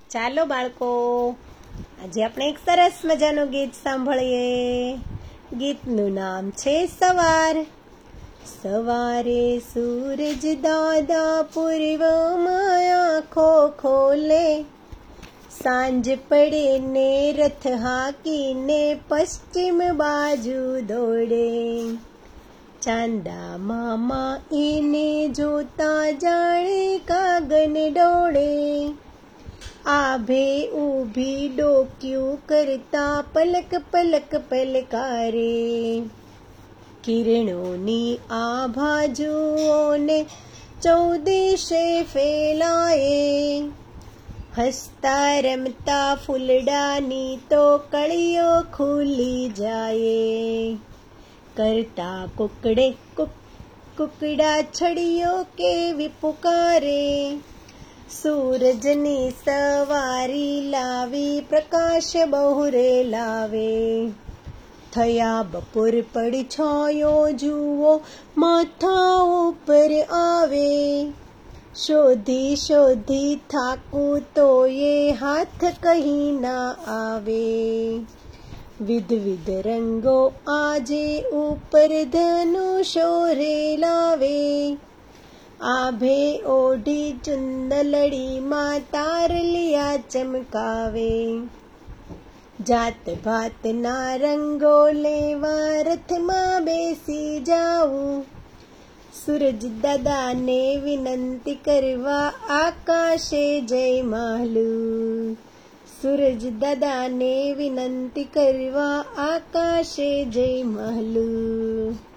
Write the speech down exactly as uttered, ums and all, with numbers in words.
ચાલો બાળકો, આજે આપણે એક સરસ મજાનું ગીત સાંભળીએ. ગીતનું નામ છે સવાર. સવારે સૂરજ દાદા પૂર્વમાં આંખો ખોલે, સાંજ પડે ને રથ હાકીને પશ્ચિમ બાજુ દોડે. ચાંદા મામા એને જોતા જાણે કાગન ડોળે, આભે ઊભી ડોક્યું કરતા પલક પલક પલકારે. કિરણોની આભા જુઓને ચૌદિશે ફેલાએ, હસતા રમતા ફૂલડાની તો કળીઓ ખુલી જાય. કરતા કુકડે કુક કુકડા છડીઓ કેવી પુકારે, સૂરજની સવારી લાવી પ્રકાશ બહુરે લાવે. થયા બપોર પડછાયો જુઓ માથા ઉપર આવે, શોધી શોધી થાકું તો એ હાથ કહી ના આવે. વિધ વિધ રંગો આજે ઉપર ધનુષો રે લાવે, આભે ઓઢી ચુંદલડીમાં તારલિયા ચમકાવે. જાત ભાતના રંગો લેવા રથમાં બેસી જાવું, સૂરજ દાદાને વિનંતી કરવા આકાશે જય માલું. સૂરજ દાદાને વિનંતી કરવા આકાશે જય માલું.